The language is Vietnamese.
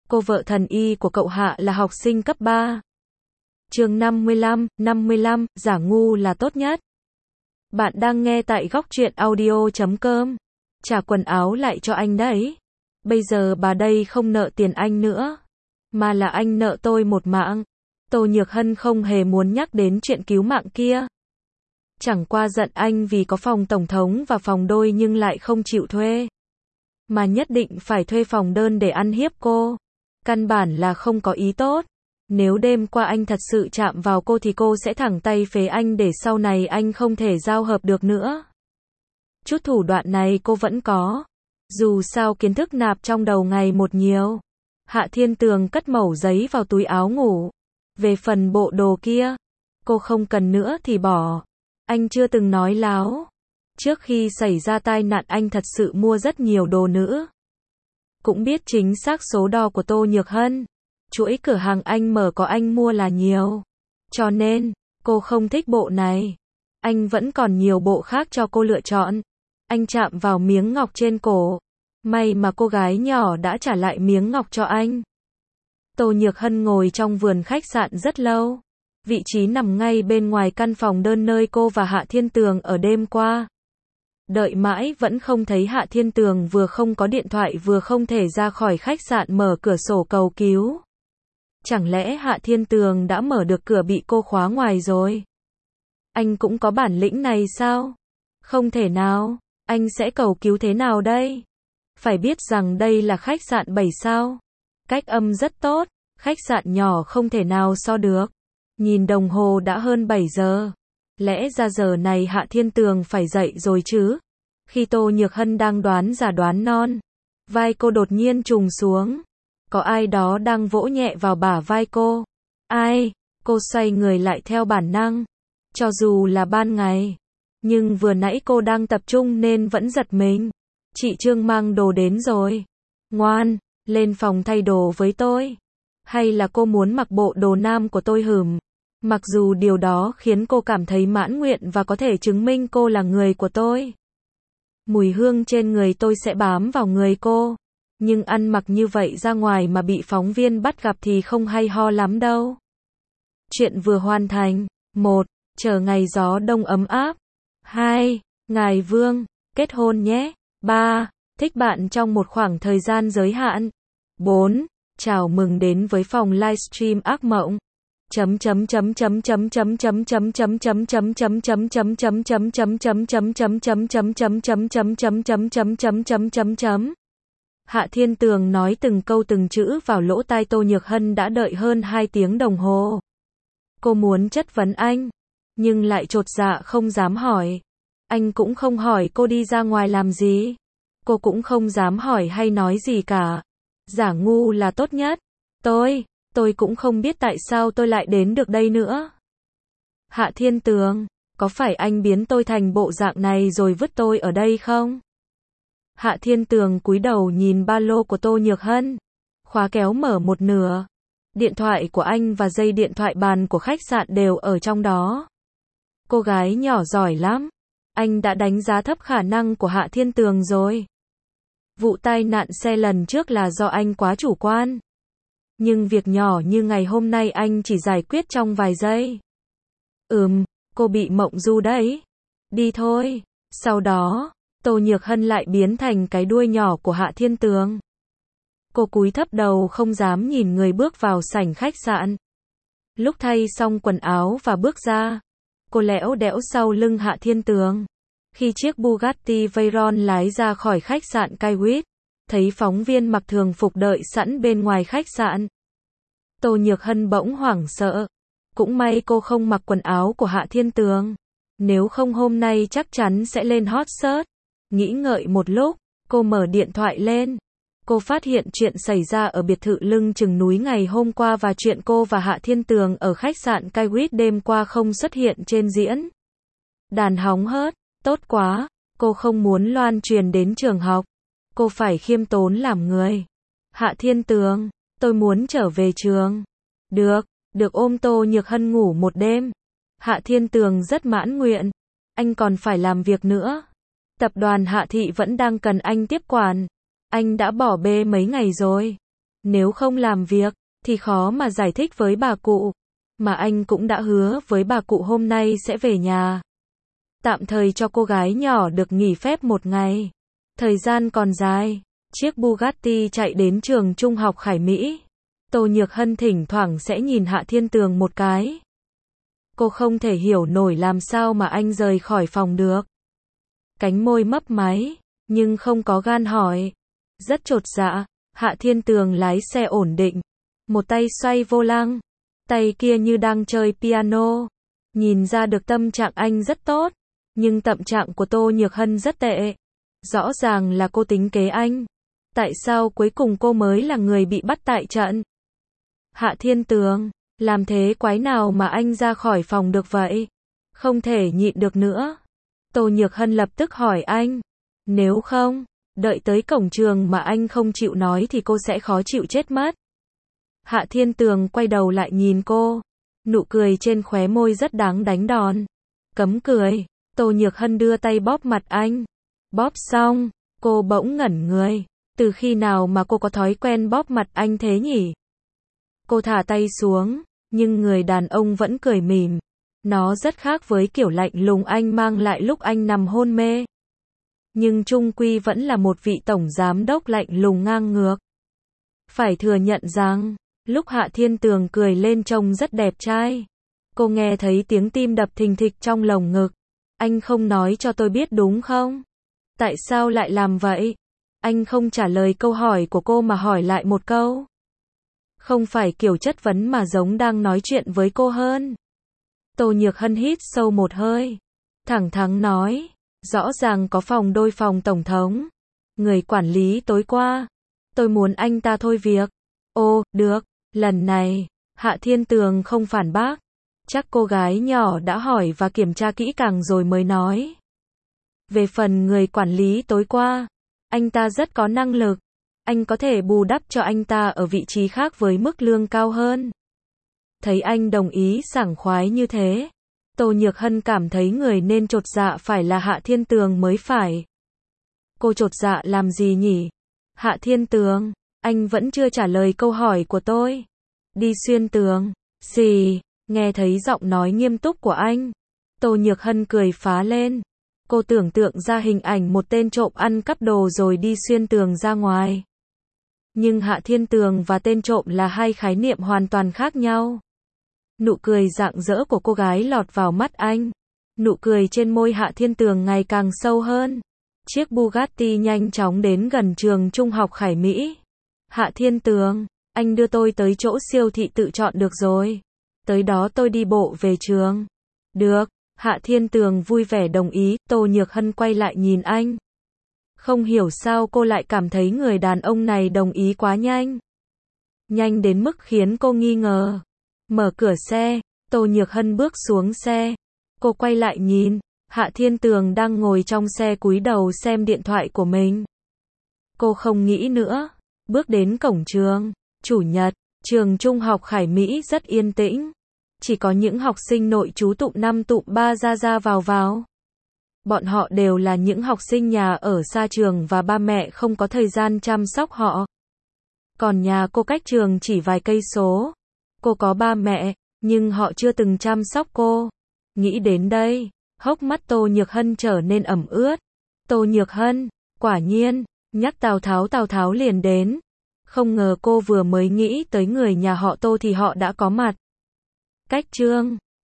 Cô vợ thần y của cậu Hạ là học sinh cấp 3. Chương 55, giả ngu là tốt nhất. Bạn đang nghe tại góc truyện audio.com. Trả quần áo lại cho anh đấy. Bây giờ bà đây không nợ tiền anh nữa, mà là anh nợ tôi một mạng. Tô Nhược Hân không hề muốn nhắc đến chuyện cứu mạng kia. Chẳng qua giận anh vì có phòng tổng thống và phòng đôi nhưng lại không chịu thuê, mà nhất định phải thuê phòng đơn để ăn hiếp cô. Căn bản là không có ý tốt. Nếu đêm qua anh thật sự chạm vào cô thì cô sẽ thẳng tay phế anh để sau này anh không thể giao hợp được nữa. Chút thủ đoạn này cô vẫn có. Dù sao kiến thức nạp trong đầu ngày một nhiều. Hạ Thiên Tường cất mẩu giấy vào túi áo ngủ. Về phần bộ đồ kia, cô không cần nữa thì bỏ. Anh chưa từng nói láo. Trước khi xảy ra tai nạn anh thật sự mua rất nhiều đồ nữ. Cũng biết chính xác số đo của Tô Nhược Hân. Chuỗi cửa hàng anh mở có anh mua là nhiều. Cho nên, cô không thích bộ này. Anh vẫn còn nhiều bộ khác cho cô lựa chọn. Anh chạm vào miếng ngọc trên cổ. May mà cô gái nhỏ đã trả lại miếng ngọc cho anh. Tô Nhược Hân ngồi trong vườn khách sạn rất lâu. Vị trí nằm ngay bên ngoài căn phòng đơn nơi cô và Hạ Thiên Tường ở đêm qua. Đợi mãi vẫn không thấy Hạ Thiên Tường, vừa không có điện thoại vừa không thể ra khỏi khách sạn mở cửa sổ cầu cứu. Chẳng lẽ Hạ Thiên Tường đã mở được cửa bị cô khóa ngoài rồi? Anh cũng có bản lĩnh này sao? Không thể nào, anh sẽ cầu cứu thế nào đây? Phải biết rằng đây là khách sạn 7 sao. Cách âm rất tốt, khách sạn nhỏ không thể nào so được. Nhìn đồng hồ đã hơn 7 giờ. Lẽ ra giờ này Hạ Thiên Tường phải dậy rồi chứ? Khi Tô Nhược Hân đang đoán già đoán non, vai cô đột nhiên trùng xuống. Có ai đó đang vỗ nhẹ vào bả vai cô. Ai? Cô xoay người lại theo bản năng. Cho dù là ban ngày, nhưng vừa nãy cô đang tập trung nên vẫn giật mình. Chị Trương mang đồ đến rồi. Ngoan, lên phòng thay đồ với tôi. Hay là cô muốn mặc bộ đồ nam của tôi hửm? Mặc dù điều đó khiến cô cảm thấy mãn nguyện và có thể chứng minh cô là người của tôi. Mùi hương trên người tôi sẽ bám vào người cô. Nhưng ăn mặc như vậy ra ngoài mà bị phóng viên bắt gặp thì không hay ho lắm đâu. Chuyện vừa hoàn thành. 1. Chờ ngày gió đông ấm áp. 2. Ngài Vương, kết hôn nhé. 3. Thích bạn trong một khoảng thời gian giới hạn. 4. Chào mừng đến với phòng livestream ác mộng. Hạ Thiên Tường nói từng câu từng chữ vào lỗ tai Tô Nhược Hân đã đợi hơn 2 tiếng đồng hồ. Cô muốn chất vấn anh, nhưng lại chột dạ không dám hỏi. Anh cũng không hỏi cô đi ra ngoài làm gì. Cô cũng không dám hỏi hay nói gì cả. Giả ngu là tốt nhất. Tôi cũng không biết tại sao tôi lại đến được đây nữa. Hạ Thiên Tường, có phải anh biến tôi thành bộ dạng này rồi vứt tôi ở đây không? Hạ Thiên Tường cúi đầu nhìn ba lô của Tô Nhược Hân. Khóa kéo mở một nửa. Điện thoại của anh và dây điện thoại bàn của khách sạn đều ở trong đó. Cô gái nhỏ giỏi lắm. Anh đã đánh giá thấp khả năng của Hạ Thiên Tường rồi. Vụ tai nạn xe lần trước là do anh quá chủ quan. Nhưng việc nhỏ như ngày hôm nay anh chỉ giải quyết trong vài giây. Cô bị mộng du đấy. Đi thôi. Sau đó, Tô Nhược Hân lại biến thành cái đuôi nhỏ của Hạ Thiên Tường. Cô cúi thấp đầu không dám nhìn người bước vào sảnh khách sạn. Lúc thay xong quần áo và bước ra, cô lẽo đẽo sau lưng Hạ Thiên Tường. Khi chiếc Bugatti Veyron lái ra khỏi khách sạn Kaiwit, thấy phóng viên mặc thường phục đợi sẵn bên ngoài khách sạn. Tô Nhược Hân bỗng hoảng sợ. Cũng may cô không mặc quần áo của Hạ Thiên Tường. Nếu không hôm nay chắc chắn sẽ lên hot search. Nghĩ ngợi một lúc, cô mở điện thoại lên. Cô phát hiện chuyện xảy ra ở biệt thự lưng chừng núi ngày hôm qua và chuyện cô và Hạ Thiên Tường ở khách sạn Kaiwit đêm qua không xuất hiện trên diễn đàn hóng hớt. Tốt quá, cô không muốn loan truyền đến trường học. Cô phải khiêm tốn làm người. Hạ Thiên Tường, tôi muốn trở về trường. Được ôm Tô Nhược Hân ngủ một đêm. Hạ Thiên Tường rất mãn nguyện. Anh còn phải làm việc nữa. Tập đoàn Hạ Thị vẫn đang cần anh tiếp quản. Anh đã bỏ bê mấy ngày rồi. Nếu không làm việc, thì khó mà giải thích với bà cụ. Mà anh cũng đã hứa với bà cụ hôm nay sẽ về nhà. Tạm thời cho cô gái nhỏ được nghỉ phép một ngày. Thời gian còn dài. Chiếc Bugatti chạy đến trường trung học Khải Mỹ. Tô Nhược Hân thỉnh thoảng sẽ nhìn Hạ Thiên Tường một cái. Cô không thể hiểu nổi làm sao mà anh rời khỏi phòng được. Cánh môi mấp máy, nhưng không có gan hỏi. Rất chột dạ, Hạ Thiên Tường lái xe ổn định. Một tay xoay vô lăng, tay kia như đang chơi piano. Nhìn ra được tâm trạng anh rất tốt, nhưng tâm trạng của Tô Nhược Hân rất tệ. Rõ ràng là cô tính kế anh. Tại sao cuối cùng cô mới là người bị bắt tại trận? Hạ Thiên Tường, làm thế quái nào mà anh ra khỏi phòng được vậy? Không thể nhịn được nữa. Tô Nhược Hân lập tức hỏi anh. Nếu không, đợi tới cổng trường mà anh không chịu nói thì cô sẽ khó chịu chết mất. Hạ Thiên Tường quay đầu lại nhìn cô. Nụ cười trên khóe môi rất đáng đánh đòn. Cấm cười. Tô Nhược Hân đưa tay bóp mặt anh. Bóp xong, cô bỗng ngẩn người. Từ khi nào mà cô có thói quen bóp mặt anh thế nhỉ? Cô thả tay xuống, nhưng người đàn ông vẫn cười mỉm. Nó rất khác với kiểu lạnh lùng anh mang lại lúc anh nằm hôn mê. Nhưng chung quy vẫn là một vị tổng giám đốc lạnh lùng ngang ngược. Phải thừa nhận rằng, lúc Hạ Thiên Tường cười lên trông rất đẹp trai. Cô nghe thấy tiếng tim đập thình thịch trong lồng ngực. Anh không nói cho tôi biết đúng không? Tại sao lại làm vậy? Anh không trả lời câu hỏi của cô mà hỏi lại một câu. Không phải kiểu chất vấn mà giống đang nói chuyện với cô hơn. Tô Nhược Hân hít sâu một hơi. Thẳng thắn nói. Rõ ràng có đôi phòng tổng thống. Người quản lý tối qua. Tôi muốn anh ta thôi việc. Ô, được. Lần này, Hạ Thiên Tường không phản bác. Chắc cô gái nhỏ đã hỏi và kiểm tra kỹ càng rồi mới nói. Về phần người quản lý tối qua, anh ta rất có năng lực. Anh có thể bù đắp cho anh ta ở vị trí khác với mức lương cao hơn. Thấy anh đồng ý sảng khoái như thế, Tô Nhược Hân cảm thấy người nên chột dạ phải là Hạ Thiên Tường mới phải. Cô chột dạ làm gì nhỉ? Hạ Thiên Tường, anh vẫn chưa trả lời câu hỏi của tôi. Đi xuyên tường. Gì? Nghe thấy giọng nói nghiêm túc của anh. Tô Nhược Hân cười phá lên. Cô tưởng tượng ra hình ảnh một tên trộm ăn cắp đồ rồi đi xuyên tường ra ngoài. Nhưng Hạ Thiên Tường và tên trộm là hai khái niệm hoàn toàn khác nhau. Nụ cười rạng rỡ của cô gái lọt vào mắt anh. Nụ cười trên môi Hạ Thiên Tường ngày càng sâu hơn. Chiếc Bugatti nhanh chóng đến gần trường trung học Khải Mỹ. Hạ Thiên Tường, anh đưa tôi tới chỗ siêu thị tự chọn được rồi. Tới đó tôi đi bộ về trường. Được, Hạ Thiên Tường vui vẻ đồng ý. Tô Nhược Hân quay lại nhìn anh. Không hiểu sao cô lại cảm thấy người đàn ông này đồng ý quá nhanh. Nhanh đến mức khiến cô nghi ngờ. Mở cửa xe, Tô Nhược Hân bước xuống xe. Cô quay lại nhìn, Hạ Thiên Tường đang ngồi trong xe cúi đầu xem điện thoại của mình. Cô không nghĩ nữa, bước đến cổng trường. Chủ nhật, trường trung học Khải Mỹ rất yên tĩnh. Chỉ có những học sinh nội trú tụm 5 tụm 3 ra vào. Bọn họ đều là những học sinh nhà ở xa trường và ba mẹ không có thời gian chăm sóc họ. Còn nhà cô cách trường chỉ vài cây số. Cô có ba mẹ, nhưng họ chưa từng chăm sóc cô. Nghĩ đến đây, hốc mắt Tô Nhược Hân trở nên ẩm ướt. Tô Nhược Hân, quả nhiên, nhắc Tào Tháo liền đến. Không ngờ cô vừa mới nghĩ tới người nhà họ Tô thì họ đã có mặt. Cách chương